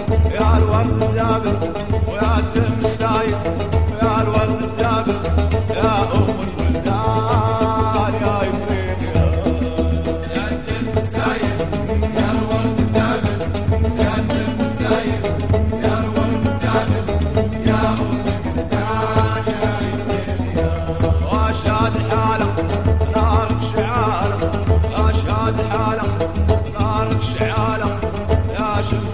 يا الورد الدابل ويا الدم السايل ويا الورد الدابل يا أم البلدان يا إفريقيا يا الدم السايل يا الورد الدابل يا الدم السايل يا الورد الدابل يا أم البلدان يا إفريقيا وأشهد الحالة نارك شعالة أشهد الحالة نارك شعالة يا شمس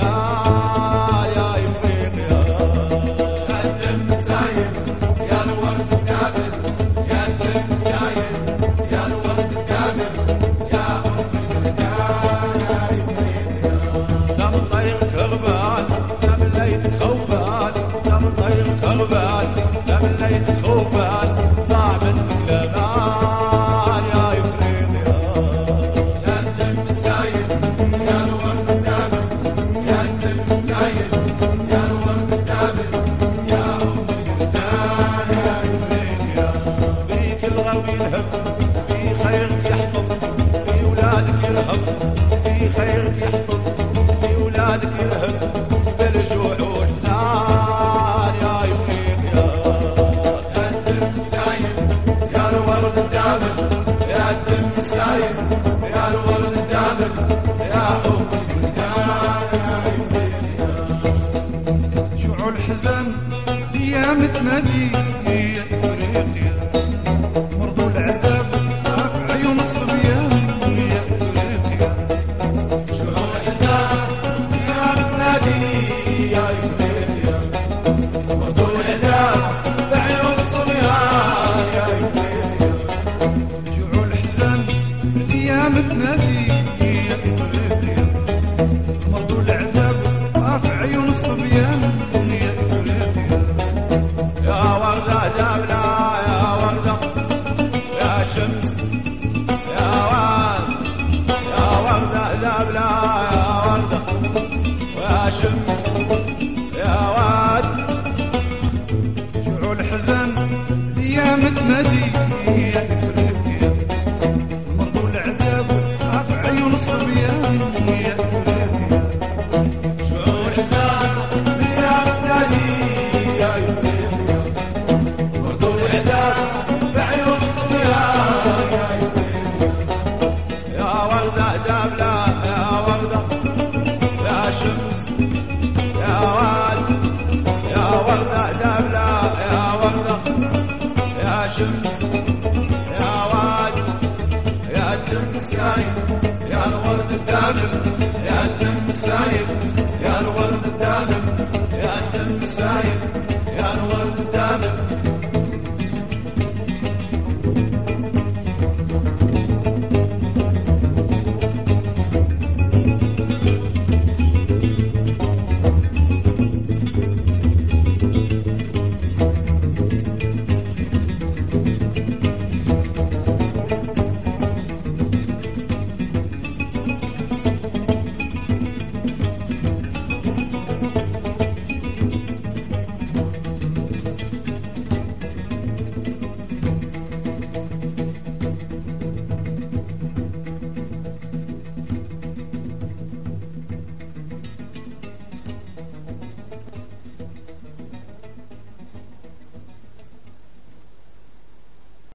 الأمان يا إفريقيا يا الدم السايل يا الورد الدابل يا الدم السايل يا الورد الدابل يا أم البلدان يا إفريقيا تم طريق كربان تمليت خوفان تم طريق كربان تمليت خوفان ضاع منك الأمان يا إفريقيا يا الدم السايل يا الورد الدابل يا الدم السايل يا الورد الدابل يا أم البلدان يا إفريقيا فيك الغوي يلهب في خيرك يحطب في ولادك يرهب في خيرك يحطب في ولادك يرهب بالجوع والحزان يا إفريقيا يا الدم السايل يا الورد الدابل يا الدم السايل يا الورد الدابل يا أم البلدان يا إفريقيا شعور الحزن ديام تنادي يا إفريقيا مرضو العذاب في عيون الصبيان يا إفريقيا شعور الحزن ديام تنادي يا إفريقيا مرضو العذاب في عيون الصبيان يا إفريقيا شعور الحزن ديام تنادي يا إفريقيا مرضو العذاب في عيون الصبيان يا إفريقيا يا وردة دابلة يا وردة يا شمس يا واد يا وردة دابلة يا وردة ويا شمس يا واد شعور الحزن ديام تنادي